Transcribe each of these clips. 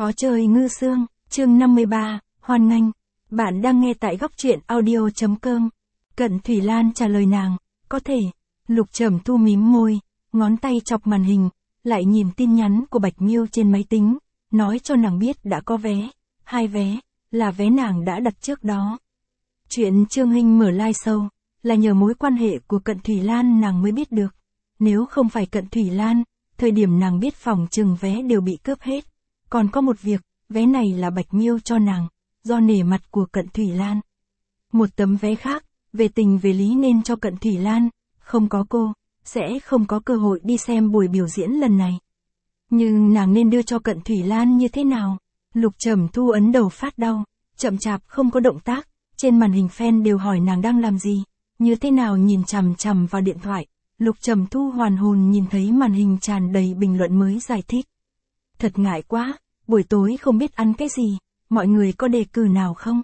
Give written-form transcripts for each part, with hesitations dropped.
Khó chơi ngư xương, chương 53, hoan nghênh. Bạn đang nghe tại góc truyện audio.com. Cận Thủy Lan trả lời nàng, có thể. Lục Trầm Thu mím môi, ngón tay chọc màn hình, lại nhìn tin nhắn của Bạch Miêu trên máy tính, nói cho nàng biết đã có vé. 2 vé, là vé nàng đã đặt trước đó. Chuyện Trương Hinh mở live show, là nhờ mối quan hệ của Cận Thủy Lan nàng mới biết được. Nếu không phải Cận Thủy Lan, thời điểm nàng biết phòng chừng vé đều bị cướp hết. Còn có một việc, vé này là Bạch Miêu cho nàng, do nể mặt của Cận Thủy Lan. Một tấm vé khác, về tình về lý nên cho Cận Thủy Lan, không có cô, sẽ không có cơ hội đi xem buổi biểu diễn lần này. Nhưng nàng nên đưa cho Cận Thủy Lan như thế nào? Lục Trầm Thu ấn đầu phát đau, chậm chạp không có động tác, trên màn hình fan đều hỏi nàng đang làm gì, như thế nào nhìn chằm chằm vào điện thoại. Lục Trầm Thu hoàn hồn nhìn thấy màn hình tràn đầy bình luận mới giải thích. Thật ngại quá, buổi tối không biết ăn cái gì, mọi người có đề cử nào không?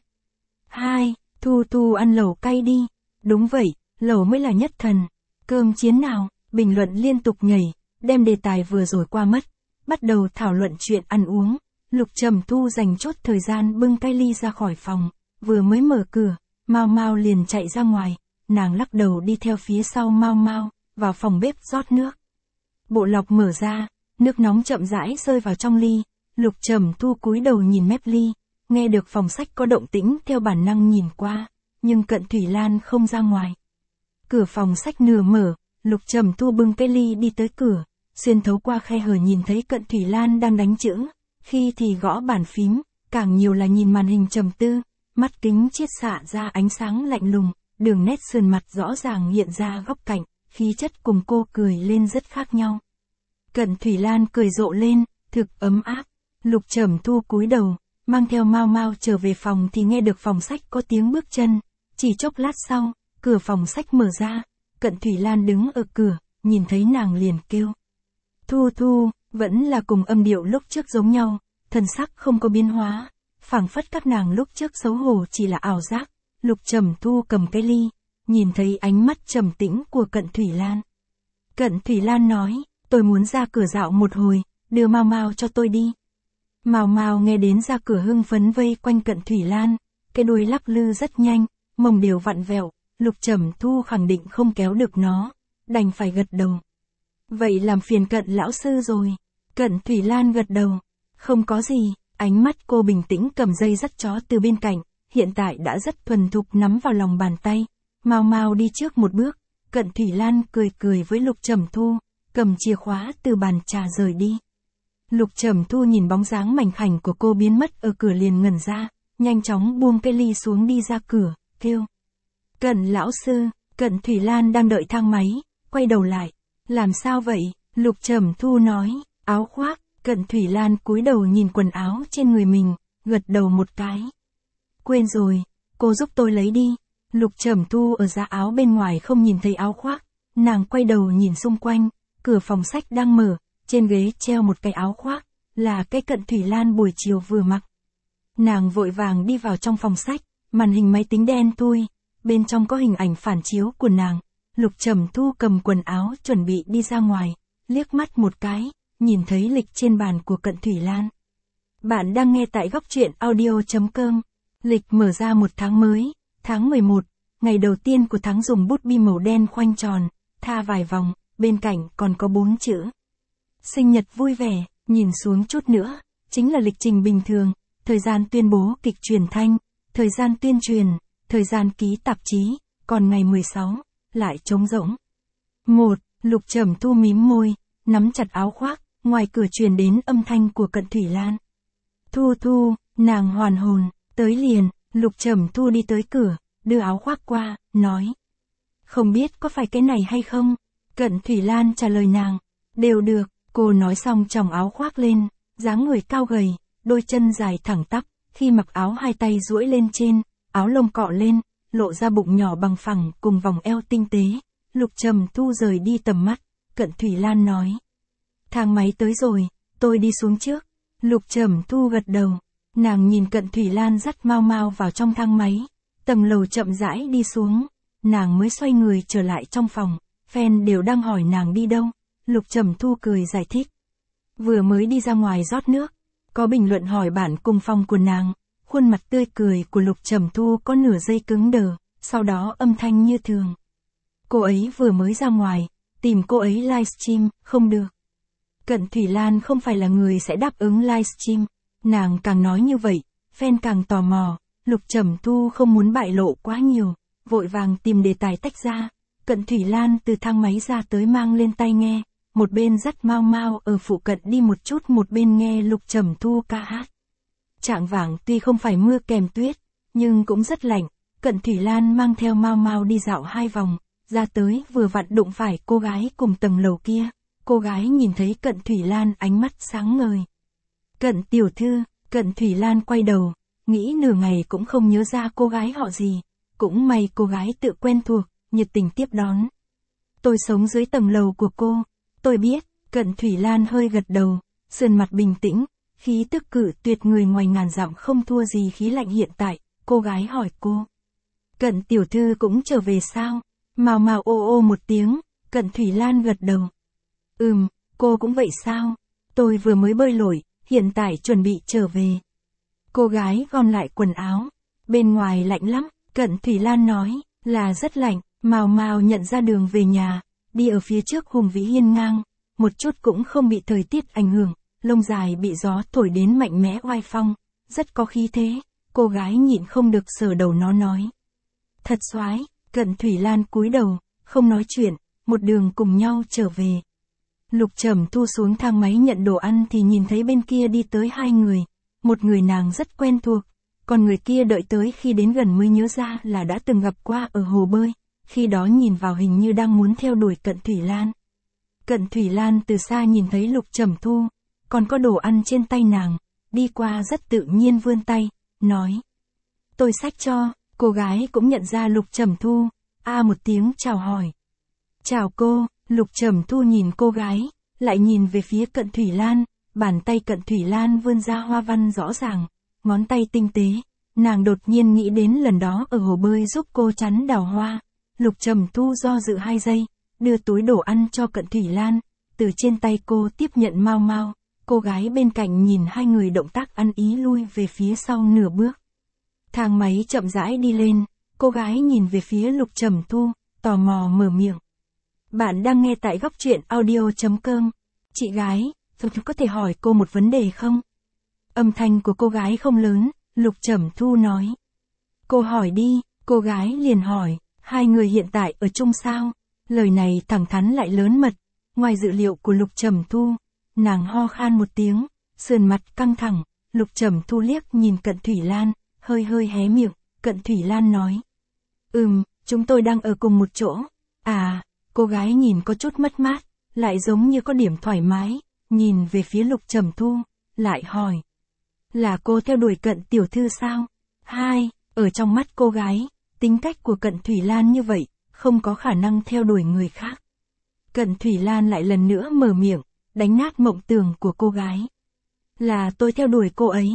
2. Thu ăn lẩu cay đi. Đúng vậy, lẩu mới là nhất thần. Cơm chiến nào? Bình luận liên tục nhảy, đem đề tài vừa rồi qua mất. Bắt đầu thảo luận chuyện ăn uống. Lục Trầm Thu dành chốt thời gian bưng cái ly ra khỏi phòng. Vừa mới mở cửa, Mao Mao liền chạy ra ngoài. Nàng lắc đầu đi theo phía sau Mao Mao, vào phòng bếp rót nước. Bộ lọc mở ra, nước nóng chậm rãi rơi vào trong ly. Lục Trầm Thu cúi đầu nhìn mép ly, nghe được phòng sách có động tĩnh theo bản năng nhìn qua, nhưng Cận Thủy Lan không ra ngoài. Cửa phòng sách nửa mở, Lục Trầm Thu bưng cái ly đi tới cửa, xuyên thấu qua khe hở nhìn thấy Cận Thủy Lan đang đánh chữ, khi thì gõ bàn phím, càng nhiều là nhìn màn hình trầm tư, mắt kính chiết xạ ra ánh sáng lạnh lùng, đường nét sườn mặt rõ ràng hiện ra góc cạnh, khí chất cùng cô cười lên rất khác nhau. Cận Thủy Lan cười rộ lên, thực ấm áp. Lục Trầm Thu cúi đầu, mang theo Mao Mao trở về phòng thì nghe được phòng sách có tiếng bước chân. Chỉ chốc lát sau, cửa phòng sách mở ra, Cận Thủy Lan đứng ở cửa, nhìn thấy nàng liền kêu. Thu, vẫn là cùng âm điệu lúc trước giống nhau, thần sắc không có biến hóa, phảng phất các nàng lúc trước xấu hổ chỉ là ảo giác. Lục Trầm Thu cầm cái ly, nhìn thấy ánh mắt trầm tĩnh của Cận Thủy Lan. Cận Thủy Lan nói, tôi muốn ra cửa dạo một hồi, đưa Mao Mao cho tôi đi. Mao Mao nghe đến ra cửa hưng phấn vây quanh Cận Thủy Lan, cái đuôi lắc lư rất nhanh, mông đều vặn vẹo, Lục Trầm Thu khẳng định không kéo được nó, đành phải gật đầu. Vậy làm phiền Cận lão sư rồi. Cận Thủy Lan gật đầu, không có gì, ánh mắt cô bình tĩnh cầm dây dắt chó từ bên cạnh, hiện tại đã rất thuần thục nắm vào lòng bàn tay. Mao Mao đi trước một bước, Cận Thủy Lan cười với Lục Trầm Thu, cầm chìa khóa từ bàn trà rời đi. Lục Trầm Thu nhìn bóng dáng mảnh khảnh của cô biến mất ở cửa liền ngẩn ra, nhanh chóng buông cái ly xuống đi ra cửa, kêu. Cận lão sư, Cận Thủy Lan đang đợi thang máy, quay đầu lại. Làm sao vậy? Lục Trầm Thu nói, áo khoác. Cận Thủy Lan cúi đầu nhìn quần áo trên người mình, gật đầu một cái. Quên rồi, cô giúp tôi lấy đi. Lục Trầm Thu ở giá áo bên ngoài không nhìn thấy áo khoác, nàng quay đầu nhìn xung quanh, cửa phòng sách đang mở. Trên ghế treo một cái áo khoác, là cái Cận Thủy Lan buổi chiều vừa mặc. Nàng vội vàng đi vào trong phòng sách, màn hình máy tính đen thui, bên trong có hình ảnh phản chiếu của nàng. Lục Trầm Thu cầm quần áo chuẩn bị đi ra ngoài, liếc mắt một cái, nhìn thấy lịch trên bàn của Cận Thủy Lan. Bạn đang nghe tại góc truyện audio.com. Lịch mở ra một tháng mới, tháng 11, ngày đầu tiên của tháng dùng bút bi màu đen khoanh tròn, tha vài vòng, bên cạnh còn có 4 chữ. Sinh nhật vui vẻ, nhìn xuống chút nữa, chính là lịch trình bình thường, thời gian tuyên bố kịch truyền thanh, thời gian tuyên truyền, thời gian ký tạp chí, còn ngày 16, lại trống rỗng. 1. Lục Trầm Thu mím môi, nắm chặt áo khoác, ngoài cửa truyền đến âm thanh của Cận Thủy Lan. Thu, nàng hoàn hồn, tới liền. Lục Trầm Thu đi tới cửa, đưa áo khoác qua, nói. Không biết có phải cái này hay không? Cận Thủy Lan trả lời nàng, đều được. Cô nói xong chồng áo khoác lên, dáng người cao gầy, đôi chân dài thẳng tắp, khi mặc áo hai tay duỗi lên trên, áo lông cọ lên, lộ ra bụng nhỏ bằng phẳng cùng vòng eo tinh tế. Lục Trầm Thu rời đi tầm mắt, Cận Thủy Lan nói. Thang máy tới rồi, tôi đi xuống trước. Lục Trầm Thu gật đầu, nàng nhìn Cận Thủy Lan dắt Mao Mao vào trong thang máy, tầng lầu chậm rãi đi xuống, nàng mới xoay người trở lại trong phòng, fan đều đang hỏi nàng đi đâu. Lục Trầm Thu cười giải thích. Vừa mới đi ra ngoài rót nước, Có bình luận hỏi bản cùng phòng của nàng, khuôn mặt tươi cười của Lục Trầm Thu có nửa giây cứng đờ, sau đó âm thanh như thường. Cô ấy vừa mới ra ngoài, tìm cô ấy livestream, không được. Cận Thủy Lan không phải là người sẽ đáp ứng livestream, nàng càng nói như vậy, fan càng tò mò, Lục Trầm Thu không muốn bại lộ quá nhiều, vội vàng tìm đề tài tách ra. Cận Thủy Lan từ thang máy ra tới mang lên tai nghe, một bên dắt Mao Mao ở phụ cận đi một chút, một bên nghe Lục Trầm Thu ca hát. Trạng vạng tuy không phải mưa kèm tuyết, nhưng cũng rất lạnh, Cận Thủy Lan mang theo Mao Mao đi dạo 2 vòng, ra tới vừa vặn đụng phải cô gái cùng tầng lầu kia. Cô gái nhìn thấy Cận Thủy Lan ánh mắt sáng ngời. Cận tiểu thư, Cận Thủy Lan quay đầu, nghĩ nửa ngày cũng không nhớ ra cô gái họ gì, cũng may cô gái tự quen thuộc, nhiệt tình tiếp đón. Tôi sống dưới tầng lầu của cô, tôi biết. Cận Thủy Lan hơi gật đầu, sườn mặt bình tĩnh, khí tức cự tuyệt người ngoài ngàn dặm không thua gì khí lạnh hiện tại. Cô gái hỏi cô, Cận tiểu thư cũng trở về sao? Mao Mao ô ô một tiếng, Cận Thủy Lan gật đầu. Cô cũng vậy sao? Tôi vừa mới bơi lội, hiện tại chuẩn bị trở về. Cô gái gom lại quần áo, bên ngoài lạnh lắm, Cận Thủy Lan nói, là rất lạnh. Mao Mao nhận ra đường về nhà, đi ở phía trước hùng vĩ hiên ngang, một chút cũng không bị thời tiết ảnh hưởng, lông dài bị gió thổi đến mạnh mẽ oai phong, rất có khí thế. Cô gái nhịn không được sờ đầu nó nói, thật soái. Cận Thủy Lan cúi đầu, không nói chuyện, một đường cùng nhau trở về. Lục Trầm Thu xuống thang máy nhận đồ ăn thì nhìn thấy bên kia đi tới 2 người, một người nàng rất quen thuộc, còn người kia đợi tới khi đến gần mới nhớ ra là đã từng gặp qua ở hồ bơi, khi đó nhìn vào hình như đang muốn theo đuổi Cận Thủy Lan. Cận Thủy Lan từ xa nhìn thấy Lục Trầm Thu, còn có đồ ăn trên tay nàng, đi qua rất tự nhiên vươn tay, nói, tôi xách cho. Cô gái cũng nhận ra Lục Trầm Thu, một tiếng chào hỏi. Chào cô. Lục Trầm Thu nhìn cô gái, lại nhìn về phía Cận Thủy Lan, bàn tay Cận Thủy Lan vươn ra hoa văn rõ ràng, ngón tay tinh tế, nàng đột nhiên nghĩ đến lần đó ở hồ bơi giúp cô chắn đào hoa. Lục Trầm Thu do dự 2 giây, đưa túi đồ ăn cho Cận Thủy Lan, từ trên tay cô tiếp nhận Mao Mao, cô gái bên cạnh nhìn 2 người động tác ăn ý lui về phía sau nửa bước. Thang máy chậm rãi đi lên, cô gái nhìn về phía Lục Trầm Thu, tò mò mở miệng. Bạn đang nghe tại góc truyện audio.com. Chị gái, tôi có thể hỏi cô một vấn đề không? Âm thanh của cô gái không lớn, Lục Trầm Thu nói. Cô hỏi đi. Cô gái liền hỏi, 2 người hiện tại ở chung sao? Lời này thẳng thắn lại lớn mật, ngoài dự liệu của Lục Trầm Thu. Nàng ho khan một tiếng, sườn mặt căng thẳng, Lục Trầm Thu liếc nhìn Cận Thủy Lan, hơi hơi hé miệng. Cận Thủy Lan nói, chúng tôi đang ở cùng một chỗ. Cô gái nhìn có chút mất mát, lại giống như có điểm thoải mái, nhìn về phía Lục Trầm Thu, lại hỏi, là cô theo đuổi Cận tiểu thư sao? Ở trong mắt cô gái, tính cách của Cận Thủy Lan như vậy, không có khả năng theo đuổi người khác. Cận Thủy Lan lại lần nữa mở miệng, đánh nát mộng tưởng của cô gái. Là tôi theo đuổi cô ấy.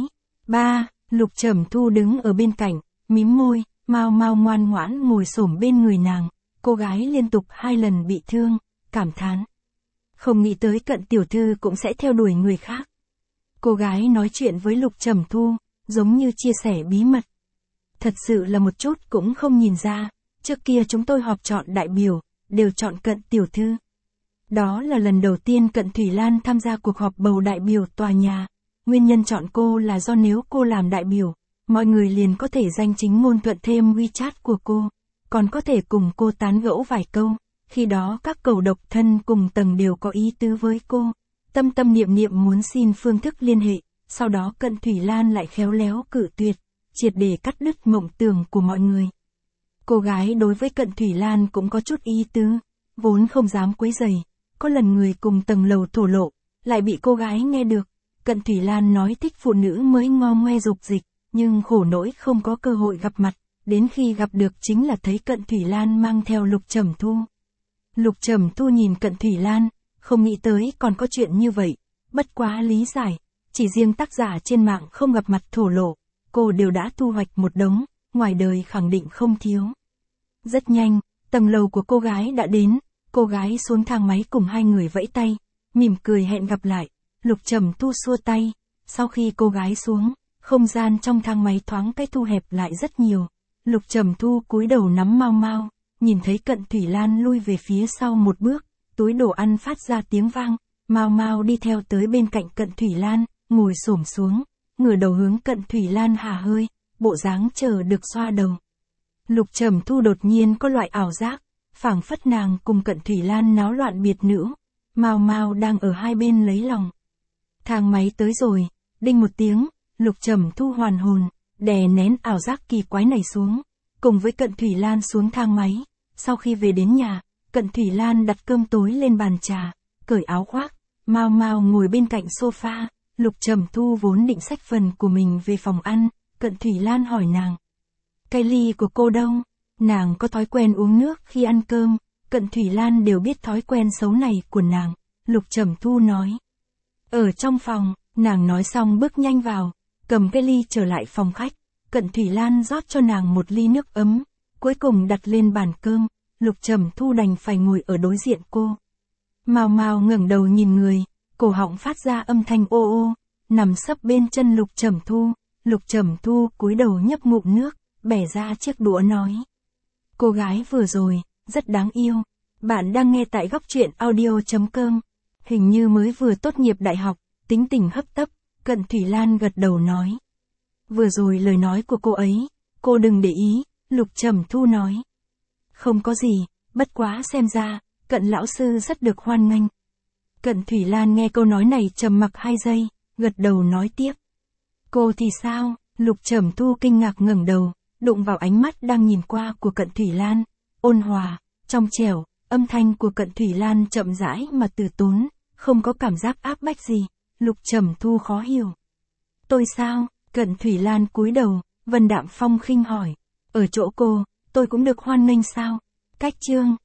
Lục Trầm Thu đứng ở bên cạnh, mím môi, Mao Mao ngoan ngoãn ngồi xổm bên người nàng. Cô gái liên tục 2 lần bị thương, cảm thán. Không nghĩ tới Cận tiểu thư cũng sẽ theo đuổi người khác. Cô gái nói chuyện với Lục Trầm Thu, giống như chia sẻ bí mật. Thật sự là một chút cũng không nhìn ra, trước kia chúng tôi họp chọn đại biểu, đều chọn Cận tiểu thư. Đó là lần đầu tiên Cận Thủy Lan tham gia cuộc họp bầu đại biểu tòa nhà. Nguyên nhân chọn cô là do nếu cô làm đại biểu, mọi người liền có thể danh chính ngôn thuận thêm WeChat của cô, còn có thể cùng cô tán gẫu vài câu. Khi đó các cầu độc thân cùng tầng đều có ý tứ với cô, tâm tâm niệm niệm muốn xin phương thức liên hệ, sau đó Cận Thủy Lan lại khéo léo cự tuyệt, triệt để cắt đứt mộng tưởng của mọi người. Cô gái đối với Cận Thủy Lan cũng có chút ý tứ, vốn không dám quấy rầy, có lần người cùng tầng lầu thổ lộ, lại bị cô gái nghe được. Cận Thủy Lan nói thích phụ nữ mới ngo ngoe dục dịch, nhưng khổ nỗi không có cơ hội gặp mặt, đến khi gặp được chính là thấy Cận Thủy Lan mang theo Lục Trầm Thu. Lục Trầm Thu nhìn Cận Thủy Lan, không nghĩ tới còn có chuyện như vậy, bất quá lý giải, chỉ riêng tác giả trên mạng không gặp mặt thổ lộ, cô đều đã thu hoạch một đống, ngoài đời khẳng định không thiếu. Rất nhanh, tầng lầu của cô gái đã đến, cô gái xuống thang máy cùng 2 người vẫy tay, mỉm cười hẹn gặp lại. Lục Trầm Thu xua tay, Sau khi cô gái xuống, không gian trong thang máy thoáng cái thu hẹp lại rất nhiều. Lục Trầm Thu cúi đầu nắm Mao Mao, nhìn thấy Cận Thủy Lan lui về phía sau một bước, túi đồ ăn phát ra tiếng vang, Mao Mao đi theo tới bên cạnh Cận Thủy Lan, ngồi xổm xuống, ngửa đầu hướng Cận Thủy Lan hả hơi, bộ dáng chờ được xoa đầu. Lục Trầm Thu đột nhiên có loại ảo giác, phảng phất nàng cùng Cận Thủy Lan náo loạn biệt nữ, Mao Mao đang ở hai bên lấy lòng. Thang máy tới rồi, đinh một tiếng, Lục Trầm Thu hoàn hồn, đè nén ảo giác kỳ quái này xuống, cùng với Cận Thủy Lan xuống thang máy. Sau khi về đến nhà, Cận Thủy Lan đặt cơm tối lên bàn trà, cởi áo khoác, Mao Mao ngồi bên cạnh sofa, Lục Trầm Thu vốn định xách phần của mình về phòng ăn, Cận Thủy Lan hỏi nàng. Cái ly của cô đâu? Nàng có thói quen uống nước khi ăn cơm, Cận Thủy Lan đều biết thói quen xấu này của nàng, Lục Trầm Thu nói. Ở trong phòng, nàng nói xong bước nhanh vào, cầm cái ly trở lại phòng khách, Cận Thủy Lan rót cho nàng một ly nước ấm, cuối cùng đặt lên bàn cơm, Lục Trầm Thu đành phải ngồi ở đối diện cô. Mao Mao ngẩng đầu nhìn người, cổ họng phát ra âm thanh ô ô, nằm sấp bên chân Lục Trầm Thu cúi đầu nhấp ngụm nước, bẻ ra chiếc đũa nói. Cô gái vừa rồi, rất đáng yêu. Bạn đang nghe tại góc truyện audio.com. Hình như mới vừa tốt nghiệp đại học, tính tình hấp tấp, Cận Thủy Lan gật đầu nói. Vừa rồi lời nói của cô ấy, cô đừng để ý, Lục Trầm Thu nói. Không có gì, bất quá xem ra, Cận lão sư rất được hoan nghênh. Cận Thủy Lan nghe câu nói này trầm mặc 2 giây, gật đầu nói tiếp. Cô thì sao? Lục Trầm Thu kinh ngạc ngẩng đầu, đụng vào ánh mắt đang nhìn qua của Cận Thủy Lan, ôn hòa, trong trẻo, âm thanh của Cận Thủy Lan chậm rãi mà từ tốn, không có cảm giác áp bách gì, Lục Trầm Thu khó hiểu. Tôi sao? Cận Thủy Lan cúi đầu, Vân đạm phong khinh hỏi, ở chỗ cô, tôi cũng được hoan nghênh sao? Cách chương